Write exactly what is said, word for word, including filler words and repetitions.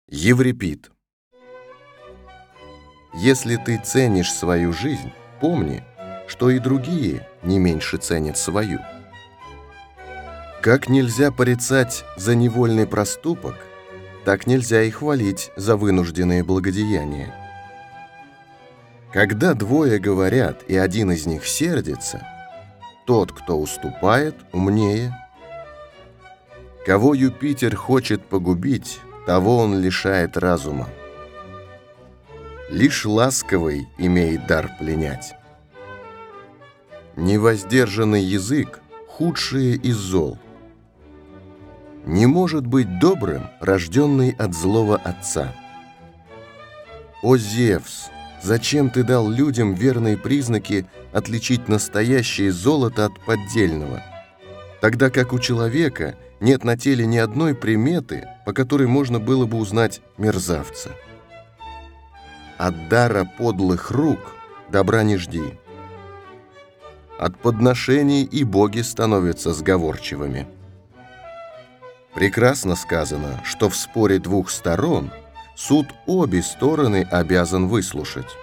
Еврипид. Если ты ценишь свою жизнь, помни, что и другие не меньше ценят свою. Как нельзя порицать за невольный проступок, так нельзя и хвалить за вынужденные благодеяния. Когда двое говорят, и один из них сердится, тот, кто уступает, умнее. Кого Юпитер хочет погубить, того он лишает разума. Лишь ласковый имеет дар пленять. Невоздержанный язык – худшее из зол. Не может быть добрым, рожденный от злого отца. О Зевс, зачем ты дал людям верные признаки отличить настоящее золото от поддельного, тогда как у человека нет на теле ни одной приметы, по которой можно было бы узнать мерзавца? От дара подлых рук добра не жди. От подношений и боги становятся сговорчивыми. Прекрасно сказано, что в споре двух сторон суд обе стороны обязан выслушать.